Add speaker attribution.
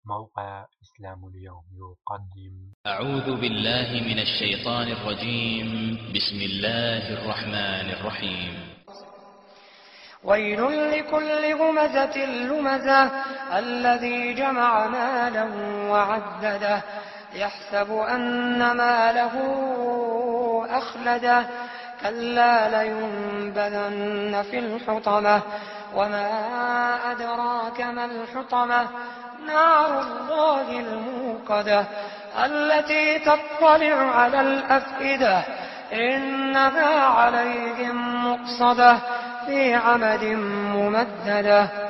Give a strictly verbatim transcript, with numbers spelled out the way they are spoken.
Speaker 1: موقع إسلام اليوم يقدم.
Speaker 2: أعوذ بالله من الشيطان الرجيم. بسم الله الرحمن الرحيم.
Speaker 3: ويل لكل همزة لمزة الذي جمع مالا وعدده يحسب أن ماله أخلده كلا لينبذن في الحطمة وما أدراك ما الحطمة نار الله الموقدة التي تطلع على الأفئدة إنها عليهم مؤصدة في عمد ممددة.